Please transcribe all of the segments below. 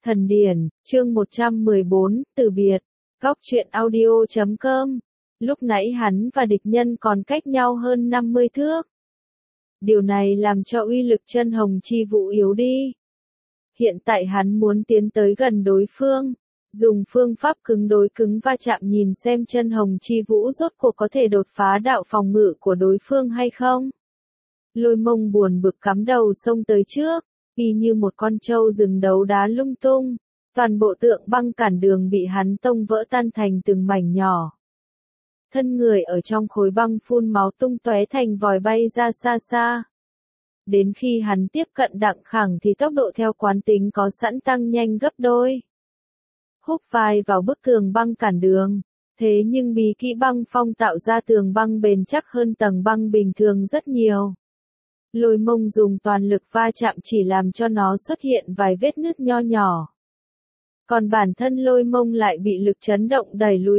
Thần điển, chương 114, từ biệt. Góc truyện audio.com. Lúc nãy hắn và địch nhân còn cách nhau hơn 50 thước. Điều này làm cho uy lực chân hồng chi vũ yếu đi. Hiện tại hắn muốn tiến tới gần đối phương, dùng phương pháp cứng đối cứng va chạm nhìn xem chân hồng chi vũ rốt cuộc có thể đột phá đạo phòng ngự của đối phương hay không. Lôi Mông buồn bực cắm đầu xông tới trước, y như một con trâu rừng đấu đá lung tung, toàn bộ tượng băng cản đường bị hắn tông vỡ tan thành từng mảnh nhỏ. Thân người ở trong khối băng phun máu tung tóe thành vòi bay ra xa xa. Đến khi hắn tiếp cận Đặng Khẳng thì tốc độ theo quán tính có sẵn tăng nhanh gấp đôi. Húc vai vào bức tường băng cản đường, thế nhưng bí kỹ băng phong tạo ra tường băng bền chắc hơn tầng băng bình thường rất nhiều. Lôi Mông dùng toàn lực va chạm chỉ làm cho nó xuất hiện vài vết nứt nho nhỏ. Còn bản thân Lôi Mông lại bị lực chấn động đẩy lùi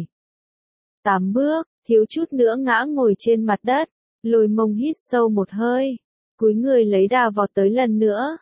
7-8 bước, thiếu chút nữa ngã ngồi trên mặt đất. Lôi Mông hít sâu một hơi, cúi người lấy đà vọt tới lần nữa.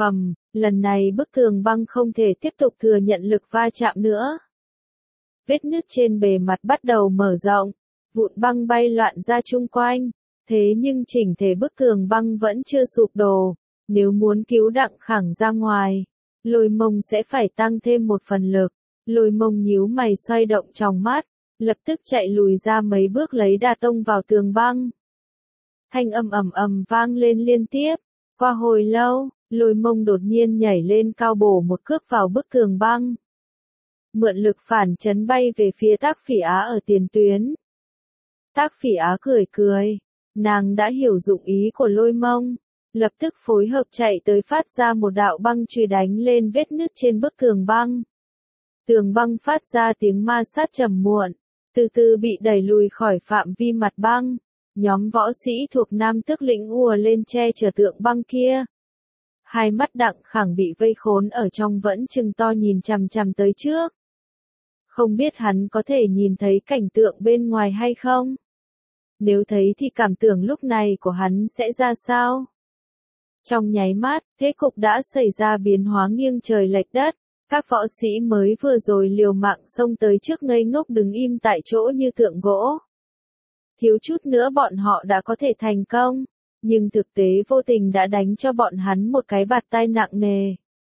Lần này bức tường băng không thể tiếp tục thừa nhận lực va chạm nữa. Vết nứt trên bề mặt bắt đầu mở rộng, vụn băng bay loạn ra chung quanh. Thế nhưng chỉnh thể bức tường băng vẫn chưa sụp đổ. Nếu muốn cứu Đặng Khẳng ra ngoài, Lôi Mông sẽ phải tăng thêm một phần lực. Lôi Mông nhíu mày xoay động tròng mắt, lập tức chạy lùi ra mấy bước lấy đà tông vào tường băng. Thanh âm ầm ầm vang lên liên tiếp. Qua hồi lâu, Lôi Mông đột nhiên nhảy lên cao bổ một cước vào bức tường băng. Mượn lực phản chấn bay về phía Tác Phỉ Á ở tiền tuyến. Tác Phỉ Á cười cười. Nàng đã hiểu dụng ý của Lôi Mông, lập tức phối hợp chạy tới phát ra một đạo băng chùy đánh lên vết nứt trên bức tường băng. Tường băng phát ra tiếng ma sát trầm muộn, từ từ bị đẩy lùi khỏi phạm vi mặt băng. Nhóm võ sĩ thuộc Nam Tước lĩnh ùa lên che chở tượng băng kia. Hai mắt Đặng Khẳng bị vây khốn ở trong vẫn trừng to nhìn chằm chằm tới trước. Không biết hắn có thể nhìn thấy cảnh tượng bên ngoài hay không? Nếu thấy thì cảm tưởng lúc này của hắn sẽ ra sao? Trong nháy mắt, thế cục đã xảy ra biến hóa nghiêng trời lệch đất. Các võ sĩ mới vừa rồi liều mạng xông tới trước ngây ngốc đứng im tại chỗ như tượng gỗ. Thiếu chút nữa bọn họ đã có thể thành công, nhưng thực tế vô tình đã đánh cho bọn hắn một cái bạt tai nặng nề.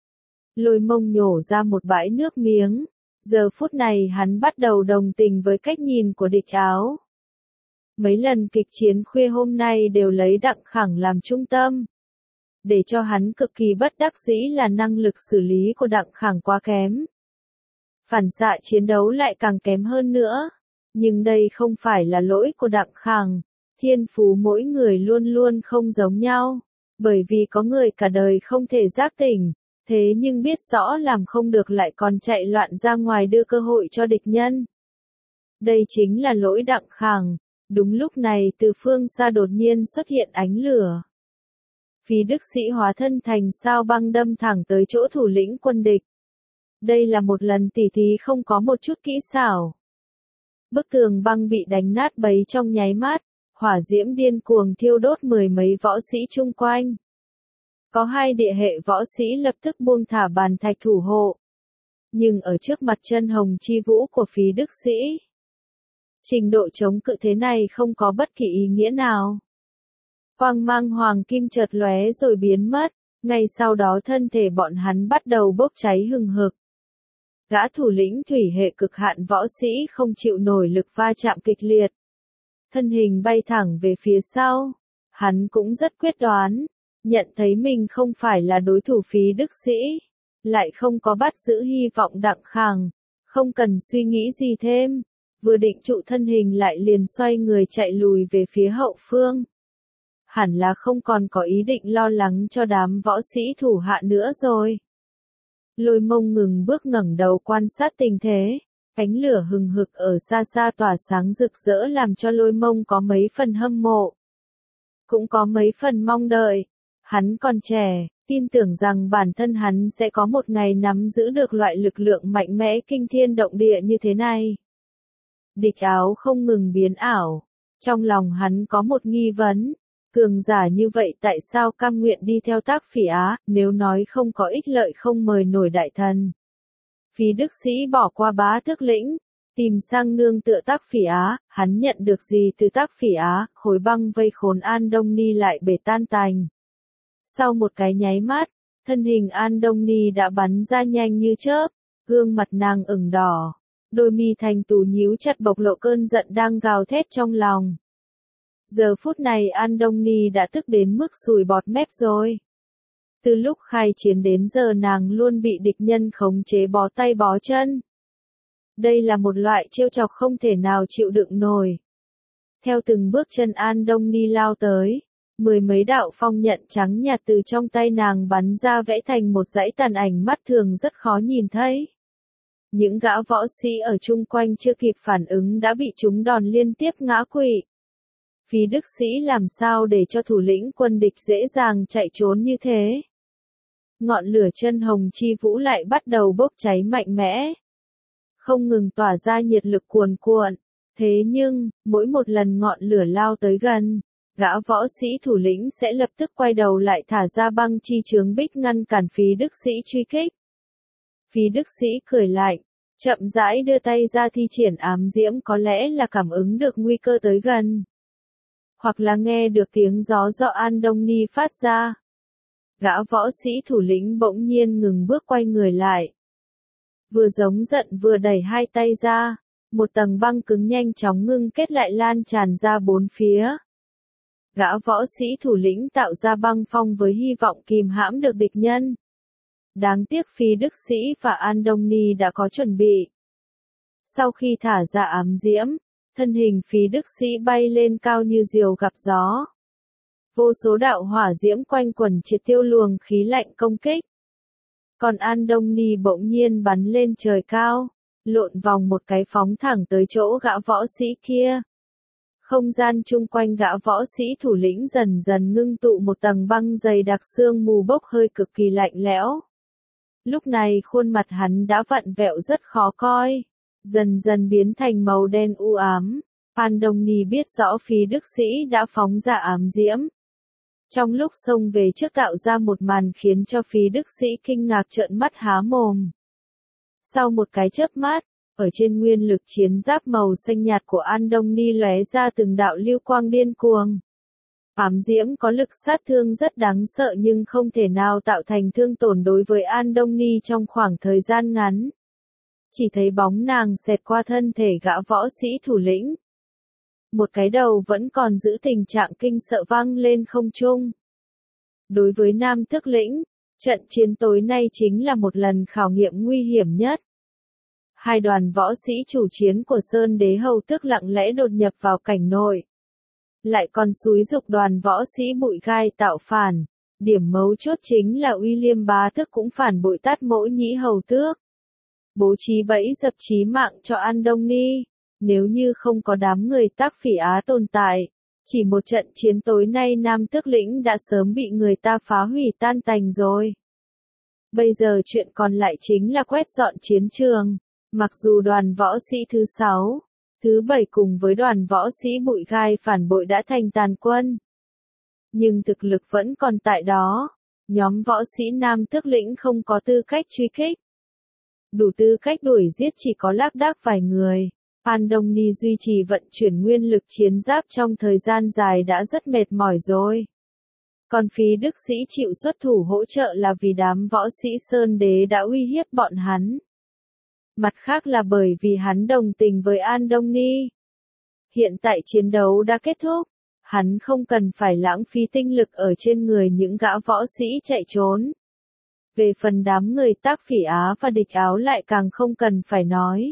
Lôi Mông nhổ ra một bãi nước miếng. Giờ phút này hắn bắt đầu đồng tình với cách nhìn của địch Áo. Mấy lần kịch chiến khuya hôm nay đều lấy Đặng Khẳng làm trung tâm. Để cho hắn cực kỳ bất đắc dĩ là năng lực xử lý của Đặng Khẳng quá kém. Phản xạ chiến đấu lại càng kém hơn nữa. Nhưng đây không phải là lỗi của Đặng Khẳng. Thiên phú mỗi người luôn luôn không giống nhau. Bởi vì có người cả đời không thể giác tỉnh. Thế nhưng biết rõ làm không được lại còn chạy loạn ra ngoài đưa cơ hội cho địch nhân. Đây chính là lỗi Đặng Khẳng. Đúng lúc này từ phương xa đột nhiên xuất hiện ánh lửa. Phí Đức Sĩ hóa thân thành sao băng đâm thẳng tới chỗ thủ lĩnh quân địch. Đây là một lần tỉ thí không có một chút kỹ xảo. Bức tường băng bị đánh nát bấy trong nháy mắt, hỏa diễm điên cuồng thiêu đốt mười mấy võ sĩ chung quanh. Có hai địa hệ võ sĩ lập tức buông thả bàn thạch thủ hộ. Nhưng ở trước mặt chân hồng chi vũ của Phí Đức Sĩ, trình độ chống cự thế này không có bất kỳ ý nghĩa nào. Quang mang hoàng kim chợt lóe rồi biến mất, ngay sau đó thân thể bọn hắn bắt đầu bốc cháy hừng hực. Gã thủ lĩnh thủy hệ cực hạn võ sĩ không chịu nổi lực va chạm kịch liệt. Thân hình bay thẳng về phía sau. Hắn cũng rất quyết đoán, nhận thấy mình không phải là đối thủ Phí Đức Sĩ. Lại không có bắt giữ hy vọng Đặng Khẳng, không cần suy nghĩ gì thêm. Vừa định trụ thân hình lại liền xoay người chạy lùi về phía hậu phương. Hẳn là không còn có ý định lo lắng cho đám võ sĩ thủ hạ nữa rồi. Lôi Mông ngừng bước ngẩng đầu quan sát tình thế. Ánh lửa hừng hực ở xa xa tỏa sáng rực rỡ làm cho Lôi Mông có mấy phần hâm mộ. Cũng có mấy phần mong đợi. Hắn còn trẻ, tin tưởng rằng bản thân hắn sẽ có một ngày nắm giữ được loại lực lượng mạnh mẽ kinh thiên động địa như thế này. Địch Áo không ngừng biến ảo. Trong lòng hắn có một nghi vấn. Cường giả như vậy tại sao cam nguyện đi theo Tác Phỉ Á, nếu nói không có ích lợi không mời nổi đại thần. Phí Đức Sĩ bỏ qua Bá Tước Lĩnh, tìm sang nương tựa Tác Phỉ Á, hắn nhận được gì từ Tác Phỉ Á, khối băng vây khốn An Đông Ni lại bể tan tành. Sau một cái nháy mắt, thân hình An Đông Ni đã bắn ra nhanh như chớp, gương mặt nàng ửng đỏ, đôi mi thành tú nhíu chặt bộc lộ cơn giận đang gào thét trong lòng. Giờ phút này An Đông Ni đã tức đến mức sùi bọt mép rồi. Từ lúc khai chiến đến giờ nàng luôn bị địch nhân khống chế bó tay bó chân. Đây là một loại trêu chọc không thể nào chịu đựng nổi. Theo từng bước chân An Đông Ni lao tới, mười mấy đạo phong nhận trắng nhạt từ trong tay nàng bắn ra vẽ thành một dãy tàn ảnh mắt thường rất khó nhìn thấy. Những gã võ sĩ ở chung quanh chưa kịp phản ứng đã bị chúng đòn liên tiếp ngã quỵ. Phí Đức Sĩ làm sao để cho thủ lĩnh quân địch dễ dàng chạy trốn như thế? Ngọn lửa chân hồng chi vũ lại bắt đầu bốc cháy mạnh mẽ. Không ngừng tỏa ra nhiệt lực cuồn cuộn. Thế nhưng, mỗi một lần ngọn lửa lao tới gần, gã võ sĩ thủ lĩnh sẽ lập tức quay đầu lại thả ra băng chi chướng bích ngăn cản Phí Đức Sĩ truy kích. Phí Đức Sĩ cười lạnh, chậm rãi đưa tay ra thi triển ám diễm, có lẽ là cảm ứng được nguy cơ tới gần. Hoặc là nghe được tiếng gió do An Đông Ni phát ra. Gã võ sĩ thủ lĩnh bỗng nhiên ngừng bước quay người lại. Vừa giống giận vừa đẩy hai tay ra, một tầng băng cứng nhanh chóng ngưng kết lại lan tràn ra bốn phía. Gã võ sĩ thủ lĩnh tạo ra băng phong với hy vọng kìm hãm được địch nhân. Đáng tiếc Phí Đức Sĩ và An Đông Ni đã có chuẩn bị. Sau khi thả ra ám diễm, thân hình Phí Đức Sĩ bay lên cao như diều gặp gió. Vô số đạo hỏa diễm quanh quẩn triệt tiêu luồng khí lạnh công kích. Còn An Đông Ni bỗng nhiên bắn lên trời cao, lộn vòng một cái phóng thẳng tới chỗ gã võ sĩ kia. Không gian chung quanh gã võ sĩ thủ lĩnh dần dần ngưng tụ một tầng băng dày đặc, sương mù bốc hơi cực kỳ lạnh lẽo. Lúc này khuôn mặt hắn đã vặn vẹo rất khó coi, dần dần biến thành màu đen u ám. An Đông Ni biết rõ Phí Đức Sĩ đã phóng ra ám diễm. Trong lúc xông về trước tạo ra một màn khiến cho Phí Đức Sĩ kinh ngạc trợn mắt há mồm. Sau một cái chớp mắt, ở trên nguyên lực chiến giáp màu xanh nhạt của An Đông Ni lóe ra từng đạo lưu quang điên cuồng. Ám diễm có lực sát thương rất đáng sợ nhưng không thể nào tạo thành thương tổn đối với An Đông Ni trong khoảng thời gian ngắn. Chỉ thấy bóng nàng xẹt qua thân thể gã võ sĩ thủ lĩnh. Một cái đầu vẫn còn giữ tình trạng kinh sợ vang lên không trung. Đối với Nam Tước Lĩnh, trận chiến tối nay chính là một lần khảo nghiệm nguy hiểm nhất. Hai đoàn võ sĩ chủ chiến của Sơn Đế Hầu Tước lặng lẽ đột nhập vào cảnh nội. Lại còn xúi giục đoàn võ sĩ Bụi Gai tạo phản. Điểm mấu chốt chính là William Bá Tước cũng phản bội Tát Mỗ Nhĩ Hầu Tước. Bố trí bẫy dập chí mạng cho An Đông Ni. Nếu như không có đám người Tác Phỉ Á tồn tại, chỉ một trận chiến tối nay Nam Tước Lĩnh đã sớm bị người ta phá hủy tan tành rồi. Bây giờ chuyện còn lại chính là quét dọn chiến trường. Mặc dù đoàn võ sĩ thứ 6, thứ 7 cùng với đoàn võ sĩ Bụi Gai phản bội đã thành tàn quân, nhưng thực lực vẫn còn tại đó. Nhóm võ sĩ Nam Tước Lĩnh không có tư cách truy kích. Đủ tư cách đuổi giết chỉ có lác đác vài người. An Đông Ni duy trì vận chuyển nguyên lực chiến giáp trong thời gian dài đã rất mệt mỏi rồi. Còn Phí Đức Sĩ chịu xuất thủ hỗ trợ là vì đám võ sĩ Sơn Đế đã uy hiếp bọn hắn. Mặt khác là bởi vì hắn đồng tình với An Đông Ni. Hiện tại chiến đấu đã kết thúc, hắn không cần phải lãng phí tinh lực ở trên người những gã võ sĩ chạy trốn. Về phần đám người Tác Phỉ Á và địch Áo lại càng không cần phải nói.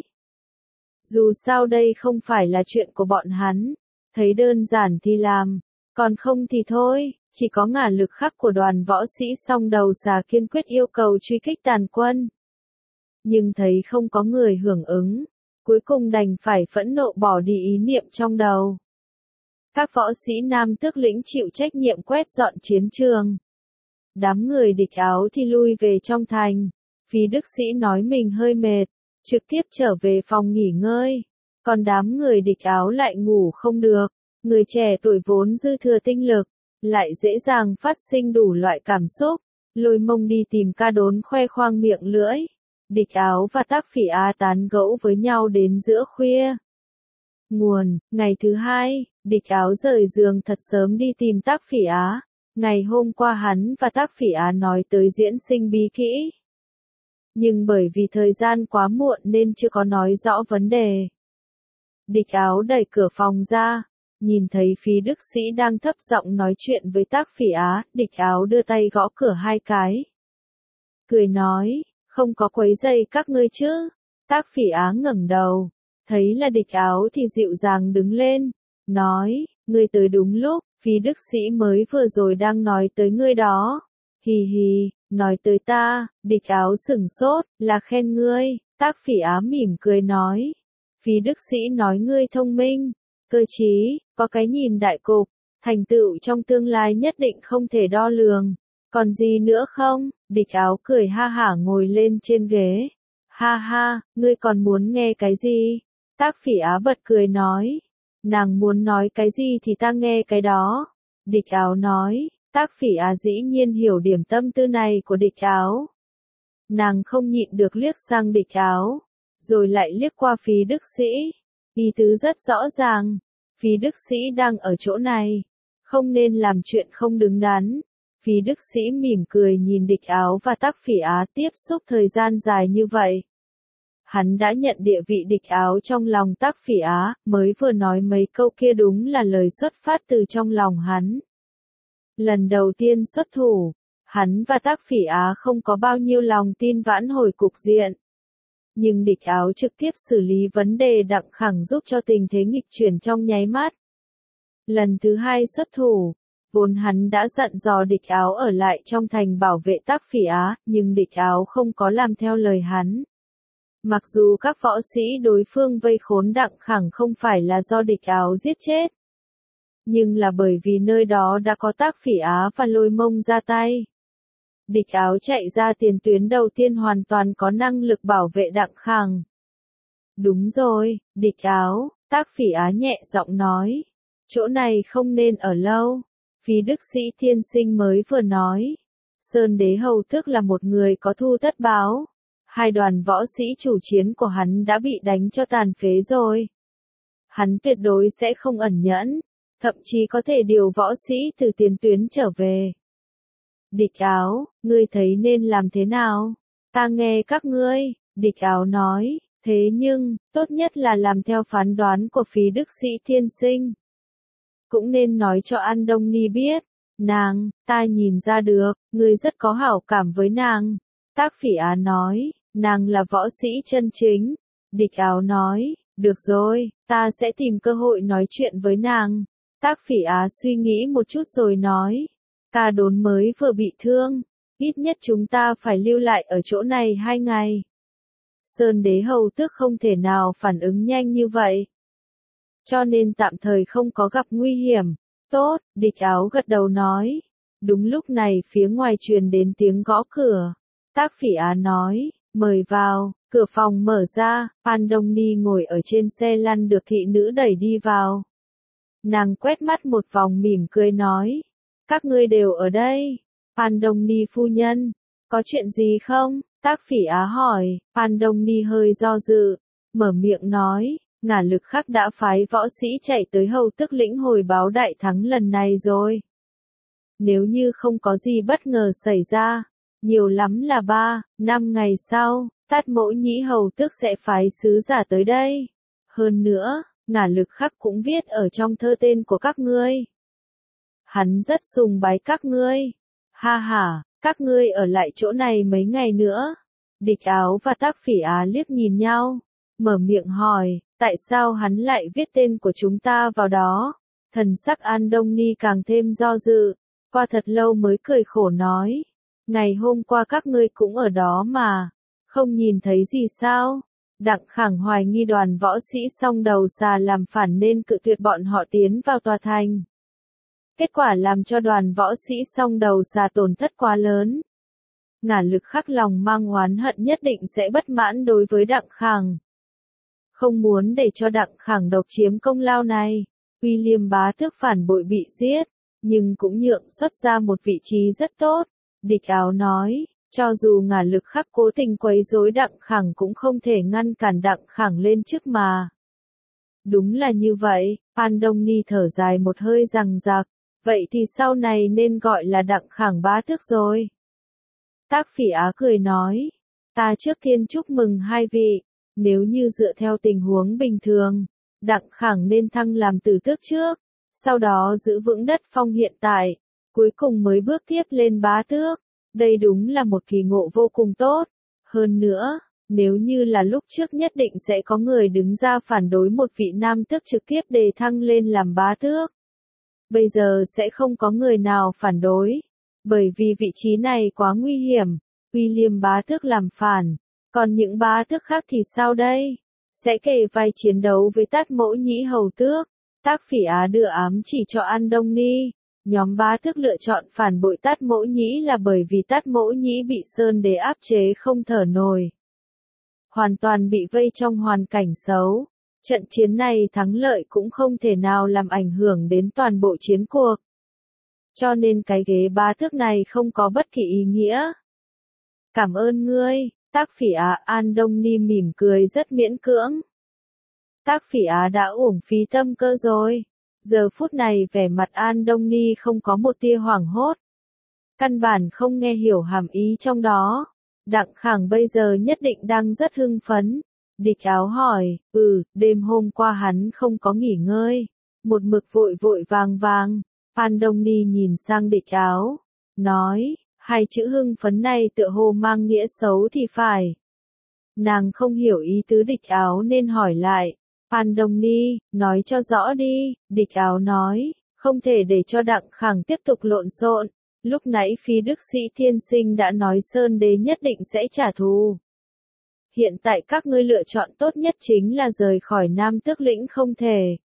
Dù sao đây không phải là chuyện của bọn hắn, thấy đơn giản thì làm, còn không thì thôi, chỉ có ngả lực khắc của đoàn võ sĩ song đầu xà kiên quyết yêu cầu truy kích tàn quân. Nhưng thấy không có người hưởng ứng, cuối cùng đành phải phẫn nộ bỏ đi ý niệm trong đầu. Các võ sĩ Nam Tước Lĩnh chịu trách nhiệm quét dọn chiến trường. Đám người địch Áo thì lui về trong thành. Phí Đức Sĩ nói mình hơi mệt, trực tiếp trở về phòng nghỉ ngơi. Còn đám người địch Áo lại ngủ không được. Người trẻ tuổi vốn dư thừa tinh lực, lại dễ dàng phát sinh đủ loại cảm xúc. Lôi Mông đi tìm Ca Đốn khoe khoang miệng lưỡi. Địch Áo và Tác Phỉ Á tán gẫu với nhau đến giữa khuya. Nguồn, ngày thứ hai, Địch Áo rời giường thật sớm đi tìm Tác Phỉ Á. Ngày hôm qua hắn và Tác Phỉ Á nói tới diễn sinh bí kỹ. Nhưng bởi vì thời gian quá muộn nên chưa có nói rõ vấn đề. Địch Áo đẩy cửa phòng ra, nhìn thấy Phí Đức Sĩ đang thấp giọng nói chuyện với Tác Phỉ Á, Địch Áo đưa tay gõ cửa 2 cái. Cười nói, không có quấy rầy các ngươi chứ. Tác Phỉ Á ngẩng đầu, thấy là Địch Áo thì dịu dàng đứng lên, nói, ngươi tới đúng lúc, Phí Đức Sĩ mới vừa rồi đang nói tới ngươi đó. Hì hì, nói tới ta. Địch Áo sửng sốt, là khen ngươi. Tác Phỉ Á mỉm cười nói. Phí Đức Sĩ nói ngươi thông minh, cơ trí, có cái nhìn đại cục, thành tựu trong tương lai nhất định không thể đo lường. Còn gì nữa không? Địch Áo cười ha hả ngồi lên trên ghế. Ha ha, ngươi còn muốn nghe cái gì? Tác Phỉ Á bật cười nói. Nàng muốn nói cái gì thì ta nghe cái đó. Địch Áo nói. Tác Phỉ Á dĩ nhiên hiểu điểm tâm tư này của Địch Áo. Nàng không nhịn được liếc sang Địch Áo, rồi lại liếc qua Phí Đức Sĩ. Ý tứ rất rõ ràng, Phí Đức Sĩ đang ở chỗ này, không nên làm chuyện không đứng đắn. Phí Đức Sĩ mỉm cười nhìn Địch Áo và Tác Phỉ Á tiếp xúc thời gian dài như vậy. Hắn đã nhận địa vị Địch Áo trong lòng Tác Phỉ Á, mới vừa nói mấy câu kia đúng là lời xuất phát từ trong lòng hắn. Lần đầu tiên xuất thủ, hắn và Tác Phỉ Á không có bao nhiêu lòng tin vãn hồi cục diện. Nhưng Địch Áo trực tiếp xử lý vấn đề đặng khẳng giúp cho tình thế nghịch chuyển trong nháy mắt. Lần thứ hai xuất thủ, vốn hắn đã dặn dò Địch Áo ở lại trong thành bảo vệ Tác Phỉ Á, nhưng Địch Áo không có làm theo lời hắn. Mặc dù các võ sĩ đối phương vây khốn đặng khẳng không phải là do Địch Áo giết chết, nhưng là bởi vì nơi đó đã có Tác Phỉ Á và Lôi Mông ra tay. Địch Áo chạy ra tiền tuyến đầu tiên hoàn toàn có năng lực bảo vệ đặng khẳng. Đúng rồi, Địch Áo, Tác Phỉ Á nhẹ giọng nói. Chỗ này không nên ở lâu. Phí Đức Sĩ tiên sinh mới vừa nói. Sơn Đế hầu tước là một người có thu tất báo. 2 đoàn võ sĩ chủ chiến của hắn đã bị đánh cho tàn phế rồi. Hắn tuyệt đối sẽ không ẩn nhẫn, thậm chí có thể điều võ sĩ từ tiền tuyến trở về. Địch Áo, ngươi thấy nên làm thế nào? Ta nghe các ngươi. Địch Áo nói, thế nhưng, tốt nhất là làm theo phán đoán của Phí Đức Sĩ tiên sinh. Cũng nên nói cho An Đông Ni biết, nàng, ta nhìn ra được, ngươi rất có hảo cảm với nàng. Tác Phỉ Á nói, nàng là võ sĩ chân chính. Địch Áo nói, được rồi, ta sẽ tìm cơ hội nói chuyện với nàng. Tác Phỉ Á suy nghĩ một chút rồi nói, Ca Đốn mới vừa bị thương, ít nhất chúng ta phải lưu lại ở chỗ này 2 ngày. Sơn Đế hầu tước không thể nào phản ứng nhanh như vậy, cho nên tạm thời không có gặp nguy hiểm. Tốt, Địch Áo gật đầu nói. Đúng lúc này phía ngoài truyền đến tiếng gõ cửa. Tác Phỉ Á nói, mời vào. Cửa phòng mở ra, An Đông Ni ngồi ở trên xe lăn được thị nữ đẩy đi vào. Nàng quét mắt một vòng mỉm cười nói, các ngươi đều ở đây. An Đông Ni phu nhân, có chuyện gì không? Tác Phỉ Á hỏi. An Đông Ni hơi do dự, mở miệng nói, Ngả Lực Khắc đã phái võ sĩ chạy tới hầu tước lĩnh hồi báo đại thắng lần này rồi. Nếu như không có gì bất ngờ xảy ra, nhiều lắm là 3-5 ngày sau, Tát Mỗ Nhĩ hầu tước sẽ phái sứ giả tới đây. Hơn nữa, Ngả Lực Khắc cũng viết ở trong thơ tên của các ngươi. Hắn rất sùng bái các ngươi. Ha ha, các ngươi ở lại chỗ này mấy ngày nữa. Địch Áo và Tác Phỉ Á liếc nhìn nhau, mở miệng hỏi, tại sao hắn lại viết tên của chúng ta vào đó? Thần sắc An Đông Ni càng thêm do dự, qua thật lâu mới cười khổ nói, ngày hôm qua các ngươi cũng ở đó mà, không nhìn thấy gì sao? Đặng khẳng hoài nghi đoàn võ sĩ song đầu xà làm phản nên cự tuyệt bọn họ tiến vào tòa thành. Kết quả làm cho đoàn võ sĩ song đầu xà tổn thất quá lớn. Ngả Lực Khắc lòng mang oán hận nhất định sẽ bất mãn đối với Đặng khẳng. Không muốn để cho Đặng khẳng độc chiếm công lao này. William bá tước phản bội bị giết. nhưng cũng nhượng xuất ra một vị trí rất tốt. Địch Áo nói, cho dù ngả lực khắc cố tình quấy rối Đặng Khẳng cũng không thể ngăn cản Đặng Khẳng lên trước mà. Đúng là như vậy, An Đông Ni thở dài một hơi rằng rạc, vậy thì sau này nên gọi là Đặng Khẳng bá tước rồi. Tác Phỉ Á cười nói, ta trước tiên chúc mừng hai vị, nếu như dựa theo tình huống bình thường, Đặng Khẳng nên thăng làm tử tước trước, sau đó giữ vững đất phong hiện tại, cuối cùng mới bước tiếp lên bá tước. Đây đúng là một kỳ ngộ vô cùng tốt. Hơn nữa, nếu như là lúc trước nhất định sẽ có người đứng ra phản đối một vị nam tước trực tiếp đề thăng lên làm bá tước. Bây giờ sẽ không có người nào phản đối, bởi vì vị trí này quá nguy hiểm, William bá tước làm phản, còn những bá tước khác thì sao đây? Sẽ kề vai chiến đấu với Tát Mỗ Nhĩ hầu tước. Tác Phỉ Á đưa ám chỉ cho An Đông Ni. Nhóm bá tước lựa chọn phản bội Tát Mỗ Nhĩ là bởi vì Tát Mỗ Nhĩ bị Sơn Đế áp chế không thở nổi. Hoàn toàn bị vây trong hoàn cảnh xấu. Trận chiến này thắng lợi cũng không thể nào làm ảnh hưởng đến toàn bộ chiến cuộc. Cho nên cái ghế bá tước này không có bất kỳ ý nghĩa. Cảm ơn ngươi, Tác Phỉ Á. An Đông Ni mỉm cười rất miễn cưỡng. Tác Phỉ Á đã uổng phí tâm cơ rồi. Giờ phút này vẻ mặt An Đông Ni không có một tia hoảng hốt. Căn bản không nghe hiểu hàm ý trong đó. Đặng Khẳng bây giờ nhất định đang rất hưng phấn. Địch Áo hỏi, đêm hôm qua hắn không có nghỉ ngơi. Một mực vội vội vàng vàng. An Đông Ni nhìn sang Địch Áo. Nói, hai chữ hưng phấn này tựa hồ mang nghĩa xấu thì phải. Nàng không hiểu ý tứ Địch Áo nên hỏi lại. An Đông Ni, nói cho rõ đi, Địch Áo nói, không thể để cho Đặng Khẳng tiếp tục lộn xộn. Lúc nãy Phi Đức Sĩ Thiên Sinh đã nói Sơn Đế nhất định sẽ trả thù. Hiện tại các ngươi lựa chọn tốt nhất chính là rời khỏi Nam Tước Lĩnh không thể.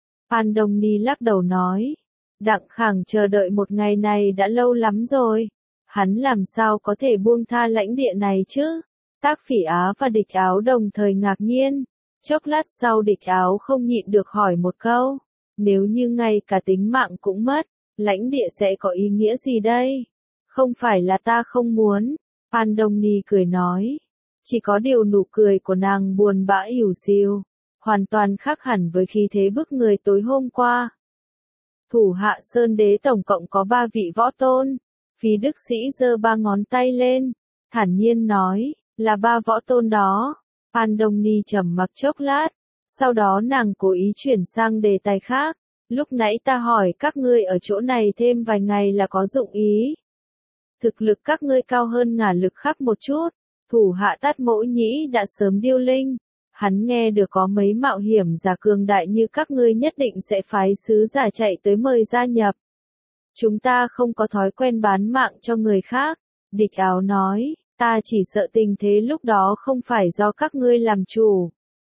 An Đông Ni lắc đầu nói, Đặng Khẳng chờ đợi một ngày này đã lâu lắm rồi. Hắn làm sao có thể buông tha lãnh địa này chứ? Tác Phỉ Á và Địch Áo đồng thời ngạc nhiên. Chốc lát sau Địch Áo không nhịn được hỏi một câu, nếu như ngay cả tính mạng cũng mất, lãnh địa sẽ có ý nghĩa gì đây? Không phải là ta không muốn, An Đông Ni cười nói, chỉ có điều nụ cười của nàng buồn bã ỉu xìu, hoàn toàn khác hẳn với khí thế bức người tối hôm qua. Thủ hạ Sơn Đế tổng cộng có 3 vị võ tôn, Phí Đức Sĩ giơ 3 ngón tay lên, thản nhiên nói, là 3 võ tôn đó. An Đông Ni trầm mặc chốc lát, sau đó nàng cố ý chuyển sang đề tài khác, lúc nãy ta hỏi các ngươi ở chỗ này thêm vài ngày là có dụng ý. Thực lực các ngươi cao hơn ngả lực khắc một chút, thủ hạ Tát Mỗ Nhĩ đã sớm điêu linh, hắn nghe được có mấy mạo hiểm giả cường đại như các ngươi nhất định sẽ phái sứ giả chạy tới mời gia nhập. Chúng ta không có thói quen bán mạng cho người khác, Địch Áo nói. Ta chỉ sợ tình thế lúc đó không phải do các ngươi làm chủ.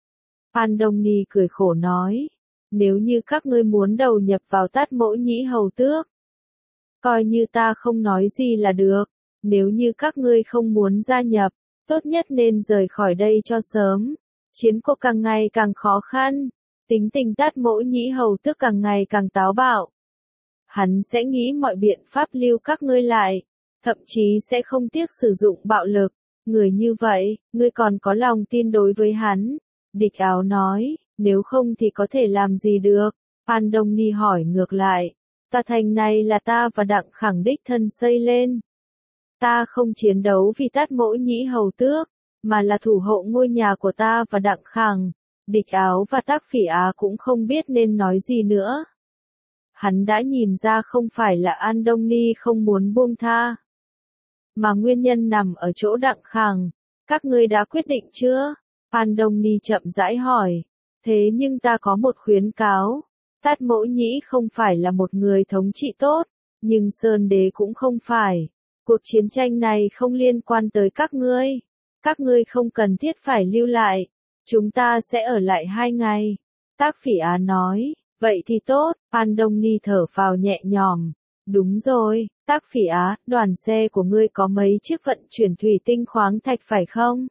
An Đông Ni cười khổ nói, nếu như các ngươi muốn đầu nhập vào Tát Mỗ Nhĩ hầu tước, coi như ta không nói gì là được, nếu như các ngươi không muốn gia nhập, tốt nhất nên rời khỏi đây cho sớm. Chiến cuộc càng ngày càng khó khăn, tính tình Tát Mỗ Nhĩ hầu tước càng ngày càng táo bạo. Hắn sẽ nghĩ mọi biện pháp lưu các ngươi lại. Thậm chí sẽ không tiếc sử dụng bạo lực. Người như vậy, ngươi còn có lòng tin đối với hắn? Địch Áo nói, nếu không thì có thể làm gì được? An Đông Ni hỏi ngược lại, tòa thành này là ta và Đặng Khẳng đích thân xây lên. Ta không chiến đấu vì Tát Mỗ Nhĩ hầu tước, mà là thủ hộ ngôi nhà của ta và Đặng Khẳng. Địch Áo và Tác Phỉ Á cũng không biết nên nói gì nữa. Hắn đã nhìn ra không phải là An Đông Ni không muốn buông tha, mà nguyên nhân nằm ở chỗ Đặng Khẳng. Các ngươi đã quyết định chưa? An Đông Ni chậm rãi hỏi. Thế nhưng ta có một khuyến cáo. Tát Mỗ Nhĩ không phải là một người thống trị tốt, nhưng Sơn Đế cũng không phải. Cuộc chiến tranh này không liên quan tới các ngươi. Các ngươi không cần thiết phải lưu lại. Chúng ta sẽ ở lại 2 ngày. Tác Phỉ Á nói. Vậy thì tốt. An Đông Ni thở phào nhẹ nhõm. Đúng rồi, Tác Phỉ Á, đoàn xe của ngươi có mấy chiếc vận chuyển thủy tinh khoáng thạch phải không?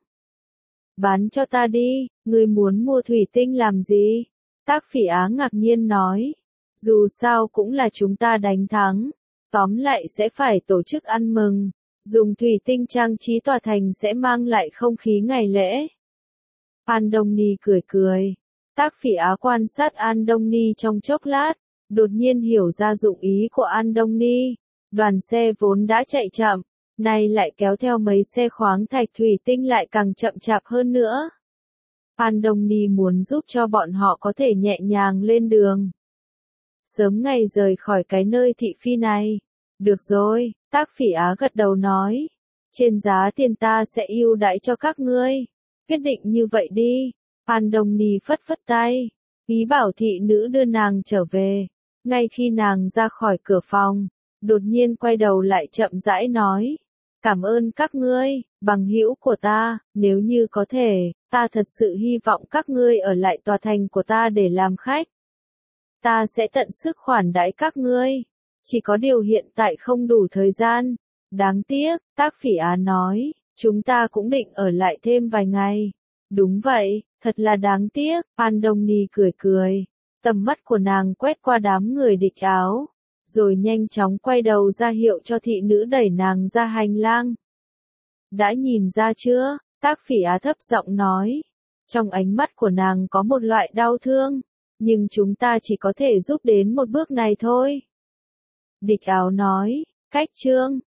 Bán cho ta đi, ngươi muốn mua thủy tinh làm gì? Tác Phỉ Á ngạc nhiên nói. Dù sao cũng là chúng ta đánh thắng. Tóm lại sẽ phải tổ chức ăn mừng. Dùng thủy tinh trang trí tòa thành sẽ mang lại không khí ngày lễ. Andoni cười cười. Tác Phỉ Á quan sát Andoni trong chốc lát, đột nhiên hiểu ra dụng ý của Andoni. Đoàn xe vốn đã chạy chậm, nay lại kéo theo mấy xe khoáng thạch thủy tinh lại càng chậm chạp hơn nữa. Andoni muốn giúp cho bọn họ có thể nhẹ nhàng lên đường. Sớm ngày rời khỏi cái nơi thị phi này. Được rồi, Tác Phỉ Á gật đầu nói. Trên giá tiền ta sẽ ưu đãi cho các ngươi. Quyết định như vậy đi. Andoni phất phất tay. Ý bảo thị nữ đưa nàng trở về. Ngay khi nàng ra khỏi cửa phòng, đột nhiên quay đầu lại chậm rãi nói. Cảm ơn các ngươi, bằng hữu của ta, nếu như có thể, ta thật sự hy vọng các ngươi ở lại tòa thành của ta để làm khách. Ta sẽ tận sức khoản đãi các ngươi. Chỉ có điều hiện tại không đủ thời gian. Đáng tiếc, Tác Phỉ Á nói, chúng ta cũng định ở lại thêm vài ngày. Đúng vậy, thật là đáng tiếc, Andoni cười cười. Tầm mắt của nàng quét qua đám người địch áo, rồi nhanh chóng quay đầu ra hiệu cho thị nữ đẩy nàng ra hành lang. Đã nhìn ra chưa? Tác Phỉ Á thấp giọng nói. Trong ánh mắt của nàng có một loại đau thương, nhưng chúng ta chỉ có thể giúp đến một bước này thôi. Địch áo nói, cách chương